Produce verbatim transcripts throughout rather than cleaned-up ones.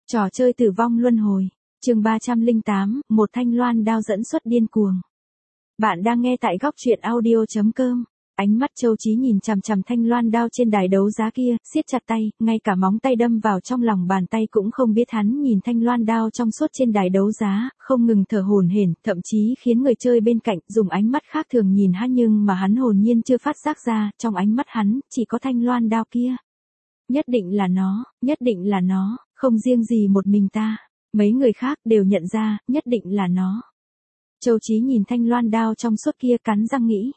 Trò chơi tử vong luân hồi, chương ba trăm lẻ tám, một thanh loan đao dẫn xuất điên cuồng. Bạn đang nghe tại góc truyện audio chấm com. Ánh mắt Châu Chí nhìn chằm chằm thanh loan đao trên đài đấu giá kia, siết chặt tay, ngay cả móng tay đâm vào trong lòng bàn tay cũng không biết hắn nhìn thanh loan đao trong suốt trên đài đấu giá, không ngừng thở hổn hển, thậm chí khiến người chơi bên cạnh dùng ánh mắt khác thường nhìn hắn, nhưng mà hắn hồn nhiên chưa phát giác ra, trong ánh mắt hắn chỉ có thanh loan đao kia. Nhất định là nó, nhất định là nó, không riêng gì một mình ta, mấy người khác đều nhận ra, nhất định là nó. Châu Chí nhìn thanh loan đao trong suốt kia cắn răng nghĩ.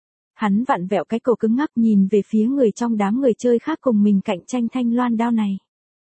Hắn vặn vẹo cái cổ cứng ngắc nhìn về phía người trong đám người chơi khác cùng mình cạnh tranh thanh loan đao này.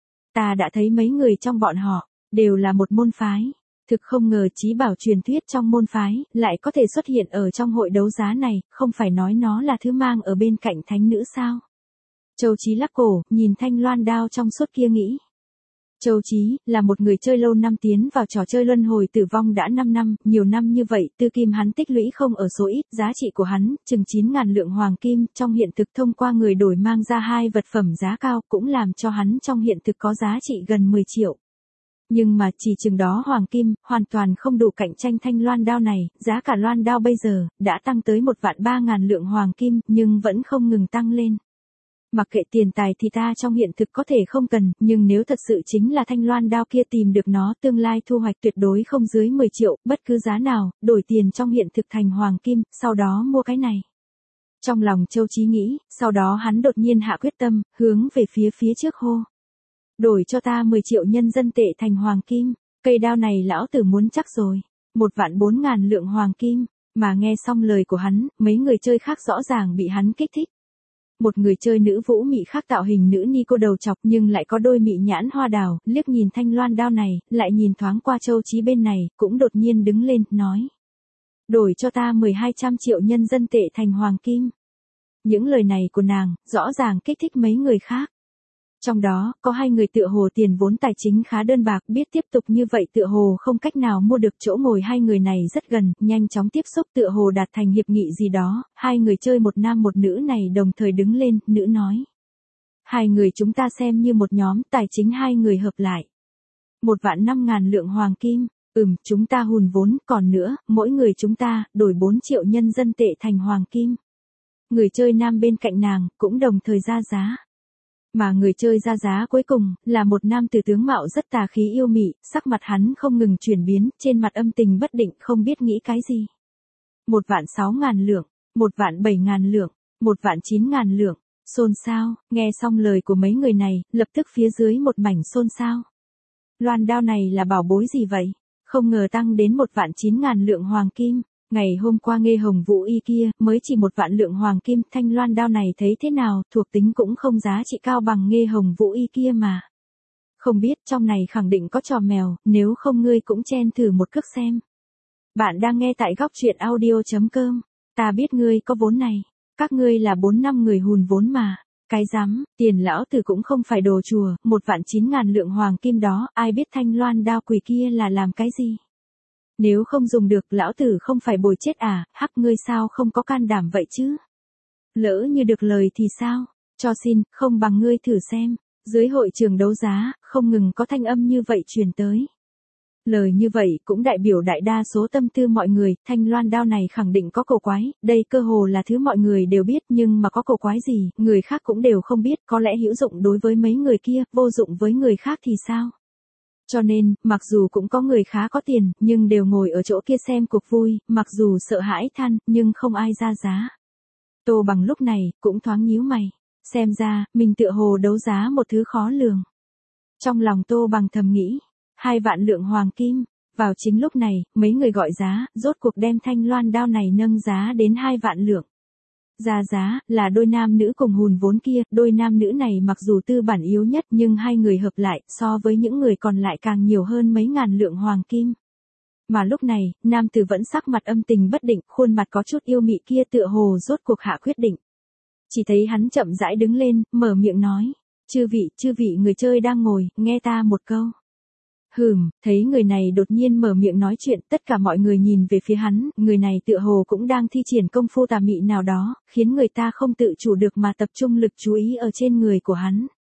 Ta đã thấy mấy người trong bọn họ, đều là một môn phái. Thực không ngờ chí bảo truyền thuyết trong môn phái, lại có thể xuất hiện ở trong hội đấu giá này, không phải nói nó là thứ mang ở bên cạnh thánh nữ sao? Châu Chí lắc cổ, nhìn thanh loan đao trong suốt kia nghĩ. Châu Chí, là một người chơi lâu năm tiến vào trò chơi luân hồi tử vong đã năm năm, nhiều năm như vậy, tư kim hắn tích lũy không ở số ít, giá trị của hắn, chừng chín ngàn lượng hoàng kim, trong hiện thực thông qua người đổi mang ra hai vật phẩm giá cao, cũng làm cho hắn trong hiện thực có giá trị gần mười triệu. Nhưng mà chỉ chừng đó hoàng kim, hoàn toàn không đủ cạnh tranh thanh loan đao này, giá cả loan đao bây giờ, đã tăng tới một vạn ba ngàn lượng hoàng kim, nhưng vẫn không ngừng tăng lên. Mặc kệ tiền tài thì ta trong hiện thực có thể không cần, nhưng nếu thật sự chính là thanh loan đao kia tìm được nó, tương lai thu hoạch tuyệt đối không dưới mười triệu, bất cứ giá nào, đổi tiền trong hiện thực thành hoàng kim, sau đó mua cái này. Trong lòng Châu Chí nghĩ, sau đó hắn đột nhiên hạ quyết tâm, hướng về phía phía trước hô. Đổi cho ta mười triệu nhân dân tệ thành hoàng kim, cây đao này lão tử muốn chắc rồi, một vạn bốn ngàn lượng hoàng kim, mà nghe xong lời của hắn, mấy người chơi khác rõ ràng bị hắn kích thích. Một người chơi nữ vũ mị khác tạo hình nữ ni cô đầu chọc nhưng lại có đôi mị nhãn hoa đào, liếc nhìn thanh loan đao này, lại nhìn thoáng qua Châu Chí bên này, cũng đột nhiên đứng lên, nói. Đổi cho ta mười hai trăm triệu nhân dân tệ thành hoàng kim. Những lời này của nàng, rõ ràng kích thích mấy người khác. Trong đó, có hai người tựa hồ tiền vốn tài chính khá đơn bạc, biết tiếp tục như vậy tựa hồ không cách nào mua được chỗ ngồi, hai người này rất gần, nhanh chóng tiếp xúc tựa hồ đạt thành hiệp nghị gì đó, hai người chơi một nam một nữ này đồng thời đứng lên, nữ nói. Hai người chúng ta xem như một nhóm, tài chính hai người hợp lại. Một vạn năm ngàn lượng hoàng kim, ừm, chúng ta hùn vốn, còn nữa, mỗi người chúng ta, đổi bốn triệu nhân dân tệ thành hoàng kim. Người chơi nam bên cạnh nàng, cũng đồng thời ra giá. Mà người chơi ra giá cuối cùng, là một nam tử tướng mạo rất tà khí yêu mị, sắc mặt hắn không ngừng chuyển biến, trên mặt âm tình bất định không biết nghĩ cái gì. Một vạn sáu ngàn lượng, một vạn bảy ngàn lượng, một vạn chín ngàn lượng, xôn xao, nghe xong lời của mấy người này, lập tức phía dưới một mảnh xôn xao. Loan đao này là bảo bối gì vậy? Không ngờ tăng đến một vạn chín ngàn lượng hoàng kim. Ngày hôm qua Nghê Hồng Vũ Y kia, mới chỉ một vạn lượng hoàng kim, thanh loan đao này thấy thế nào, thuộc tính cũng không giá trị cao bằng Nghê Hồng Vũ Y kia mà. Không biết trong này khẳng định có trò mèo, nếu không ngươi cũng chen thử một cước xem. Bạn đang nghe tại góc truyện audio chấm com, ta biết ngươi có vốn này, các ngươi là bốn năm người hùn vốn mà. Cái rắm, tiền lão tử cũng không phải đồ chùa, một vạn chín ngàn lượng hoàng kim đó, ai biết thanh loan đao quỷ kia là làm cái gì. Nếu không dùng được lão tử không phải bồi chết à, hắc ngươi sao không có can đảm vậy chứ? Lỡ như được lời thì sao? Cho xin, không bằng ngươi thử xem. Dưới hội trường đấu giá, không ngừng có thanh âm như vậy truyền tới. Lời như vậy cũng đại biểu đại đa số tâm tư mọi người, thanh loan đao này khẳng định có cổ quái, đây cơ hồ là thứ mọi người đều biết nhưng mà có cổ quái gì, người khác cũng đều không biết, có lẽ hữu dụng đối với mấy người kia, vô dụng với người khác thì sao? Cho nên, mặc dù cũng có người khá có tiền, nhưng đều ngồi ở chỗ kia xem cuộc vui, mặc dù sợ hãi than, nhưng không ai ra giá. Tô Bằng lúc này, cũng thoáng nhíu mày. Xem ra, mình tựa hồ đấu giá một thứ khó lường. Trong lòng Tô Bằng thầm nghĩ, hai vạn lượng hoàng kim. Vào chính lúc này, mấy người gọi giá, rốt cuộc đem thanh loan đao này nâng giá đến hai vạn lượng. Ra giá, là đôi nam nữ cùng hùn vốn kia, đôi nam nữ này mặc dù tư bản yếu nhất nhưng hai người hợp lại, so với những người còn lại càng nhiều hơn mấy ngàn lượng hoàng kim. Mà lúc này, nam tử vẫn sắc mặt âm tình bất định, khuôn mặt có chút yêu mị kia tựa hồ rốt cuộc hạ quyết định. Chỉ thấy hắn chậm rãi đứng lên, mở miệng nói, chư vị, chư vị người chơi đang ngồi, nghe ta một câu. Hừm, thấy người này đột nhiên mở miệng nói chuyện, tất cả mọi người nhìn về phía hắn, người này tựa hồ cũng đang thi triển công phu tà mị nào đó, khiến người ta không tự chủ được mà tập trung lực chú ý ở trên người của hắn.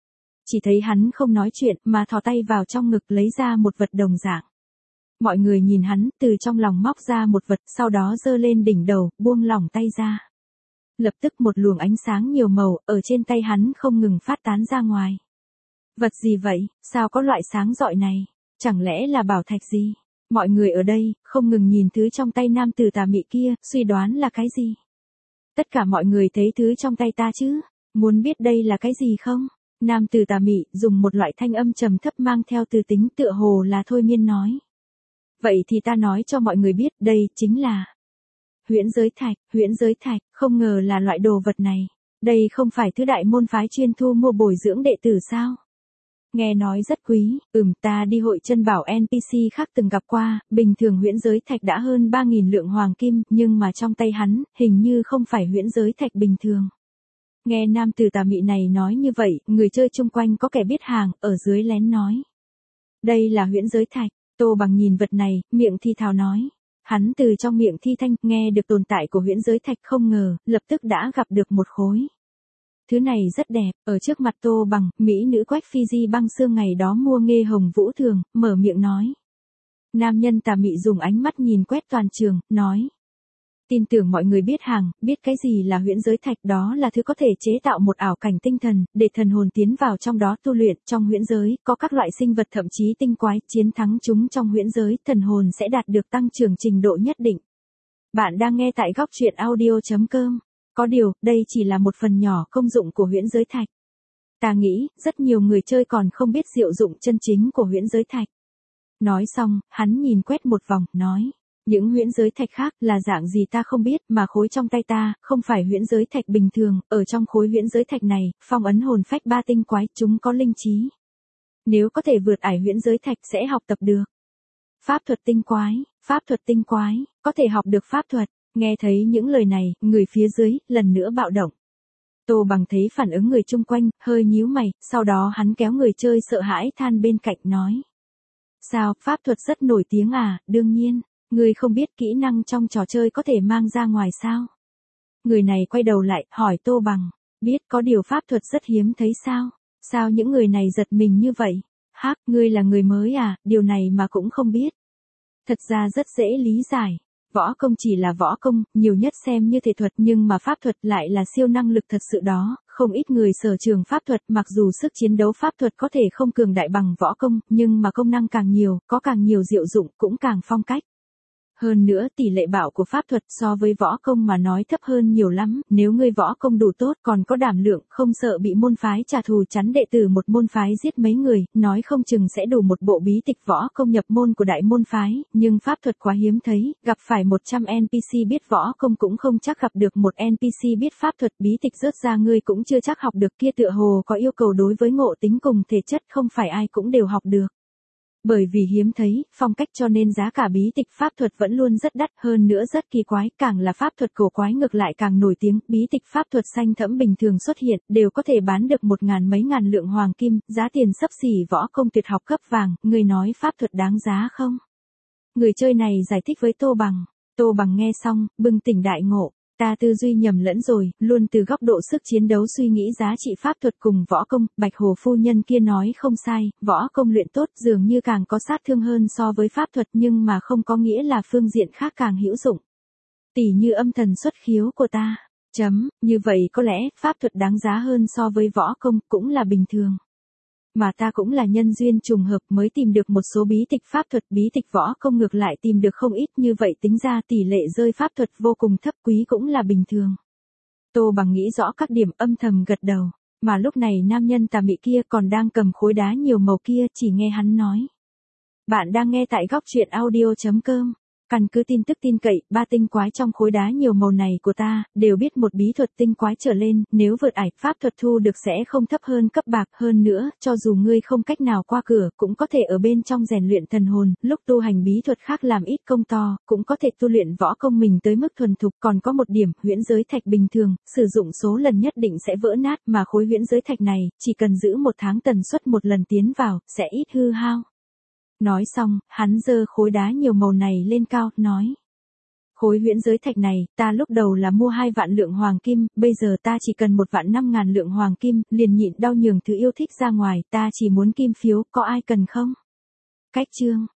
chỉ thấy hắn không nói chuyện mà thò tay vào trong ngực lấy ra một vật đồng dạng. Mọi người nhìn hắn, từ trong lòng móc ra một vật, sau đó giơ lên đỉnh đầu, buông lỏng tay ra. Lập tức một luồng ánh sáng nhiều màu, ở trên tay hắn không ngừng phát tán ra ngoài. Vật gì vậy, sao có loại sáng rọi này, chẳng lẽ là bảo thạch gì? Mọi người ở đây, không ngừng nhìn thứ trong tay nam tử tà mị kia, suy đoán là cái gì? Tất cả mọi người thấy thứ trong tay ta chứ, muốn biết đây là cái gì không? Nam tử tà mị, dùng một loại thanh âm trầm thấp mang theo từ tính tựa hồ là thôi miên nói. Vậy thì ta nói cho mọi người biết, đây chính là huyễn giới thạch, huyễn giới thạch, không ngờ là loại đồ vật này. Đây không phải thứ đại môn phái chuyên thu mua bồi dưỡng đệ tử sao? Nghe nói rất quý, ừm ta đi hội chân bảo en pê xê khác từng gặp qua, bình thường huyễn giới thạch đã hơn ba nghìn lượng hoàng kim, nhưng mà trong tay hắn, hình như không phải huyễn giới thạch bình thường. Nghe nam tử tà mị này nói như vậy, người chơi chung quanh có kẻ biết hàng, ở dưới lén nói. Đây là huyễn giới thạch, Tô Bằng nhìn vật này, miệng thi thào nói. Hắn từ trong miệng thi thanh, nghe được tồn tại của huyễn giới thạch không ngờ, lập tức đã gặp được một khối. Thứ này rất đẹp, ở trước mặt Tô Bằng, mỹ nữ Quách Phi Di băng xương ngày đó mua Nghê Hồng Vũ Thường, mở miệng nói. Nam nhân tà mị dùng ánh mắt nhìn quét toàn trường, nói. Tin tưởng mọi người biết hàng, biết cái gì là huyễn giới thạch, đó là thứ có thể chế tạo một ảo cảnh tinh thần, để thần hồn tiến vào trong đó tu luyện. Trong huyễn giới, có các loại sinh vật thậm chí tinh quái, chiến thắng chúng trong huyễn giới, thần hồn sẽ đạt được tăng trưởng trình độ nhất định. Bạn đang nghe tại góc truyện audio chấm com. Có điều, đây chỉ là một phần nhỏ công dụng của huyễn giới thạch. Ta nghĩ, rất nhiều người chơi còn không biết diệu dụng chân chính của huyễn giới thạch. Nói xong, hắn nhìn quét một vòng, nói. Những huyễn giới thạch khác là dạng gì ta không biết, mà khối trong tay ta, không phải huyễn giới thạch bình thường, ở trong khối huyễn giới thạch này, phong ấn hồn phách ba tinh quái, chúng có linh trí. Nếu có thể vượt ải huyễn giới thạch sẽ học tập được. Pháp thuật tinh quái, pháp thuật tinh quái, có thể học được pháp thuật. Nghe thấy những lời này, người phía dưới, lần nữa bạo động. Tô Bằng thấy phản ứng người chung quanh, hơi nhíu mày, sau đó hắn kéo người chơi sợ hãi than bên cạnh nói. Sao, pháp thuật rất nổi tiếng à, đương nhiên, người không biết kỹ năng trong trò chơi có thể mang ra ngoài sao? Người này quay đầu lại, hỏi Tô Bằng, biết có điều pháp thuật rất hiếm thấy sao? Sao những người này giật mình như vậy? Hắc, ngươi là người mới à, điều này mà cũng không biết. Thật ra rất dễ lý giải. Võ công chỉ là võ công, nhiều nhất xem như thể thuật, nhưng mà pháp thuật lại là siêu năng lực thật sự đó, không ít người sở trường pháp thuật, mặc dù sức chiến đấu pháp thuật có thể không cường đại bằng võ công, nhưng mà công năng càng nhiều, có càng nhiều diệu dụng, cũng càng phong cách. Hơn nữa tỷ lệ bạo của pháp thuật so với võ công mà nói thấp hơn nhiều lắm, nếu ngươi võ công đủ tốt còn có đảm lượng, không sợ bị môn phái trả thù chắn đệ tử một môn phái giết mấy người, nói không chừng sẽ đủ một bộ bí tịch võ công nhập môn của đại môn phái, nhưng pháp thuật quá hiếm thấy, gặp phải một trăm en pê xê biết võ công cũng không chắc gặp được một en pê xê biết pháp thuật, bí tịch rớt ra ngươi cũng chưa chắc học được, kia tựa hồ có yêu cầu đối với ngộ tính cùng thể chất, không phải ai cũng đều học được. Bởi vì hiếm thấy, phong cách cho nên giá cả bí tịch pháp thuật vẫn luôn rất đắt, hơn nữa rất kỳ quái, càng là pháp thuật cổ quái ngược lại càng nổi tiếng, bí tịch pháp thuật xanh thẫm bình thường xuất hiện, đều có thể bán được một ngàn mấy ngàn lượng hoàng kim, giá tiền xấp xỉ võ công tuyệt học cấp vàng, người nói pháp thuật đáng giá không? Người chơi này giải thích với Tô Bằng, Tô Bằng nghe xong, bừng tỉnh đại ngộ. Ta tư duy nhầm lẫn rồi, luôn từ góc độ sức chiến đấu suy nghĩ giá trị pháp thuật cùng võ công, Bạch Hồ phu nhân kia nói không sai, võ công luyện tốt dường như càng có sát thương hơn so với pháp thuật, nhưng mà không có nghĩa là phương diện khác càng hữu dụng. Tỷ như âm thần xuất khiếu của ta, chấm, như vậy có lẽ pháp thuật đáng giá hơn so với võ công cũng là bình thường. Mà ta cũng là nhân duyên trùng hợp mới tìm được một số bí tịch pháp thuật, bí tịch võ công ngược lại tìm được không ít, như vậy tính ra tỷ lệ rơi pháp thuật vô cùng thấp, quý cũng là bình thường. Tô Bằng nghĩ rõ các điểm, âm thầm gật đầu, mà lúc này nam nhân tà mị kia còn đang cầm khối đá nhiều màu kia, chỉ nghe hắn nói. Bạn đang nghe tại góc truyện audio chấm com. Căn cứ tin tức tin cậy, ba tinh quái trong khối đá nhiều màu này của ta, đều biết một bí thuật tinh quái trở lên, nếu vượt ải, pháp thuật thu được sẽ không thấp hơn cấp bạc, hơn nữa, cho dù ngươi không cách nào qua cửa, cũng có thể ở bên trong rèn luyện thần hồn, lúc tu hành bí thuật khác làm ít công to, cũng có thể tu luyện võ công mình tới mức thuần thục, còn có một điểm, huyễn giới thạch bình thường, sử dụng số lần nhất định sẽ vỡ nát, mà khối huyễn giới thạch này, chỉ cần giữ một tháng tần suất một lần tiến vào, sẽ ít hư hao. Nói xong, hắn giơ khối đá nhiều màu này lên cao, nói. Khối huyễn giới thạch này, ta lúc đầu là mua hai vạn lượng hoàng kim, bây giờ ta chỉ cần một vạn năm ngàn lượng hoàng kim, liền nhịn đau nhường thứ yêu thích ra ngoài, ta chỉ muốn kim phiếu, có ai cần không? Cách chương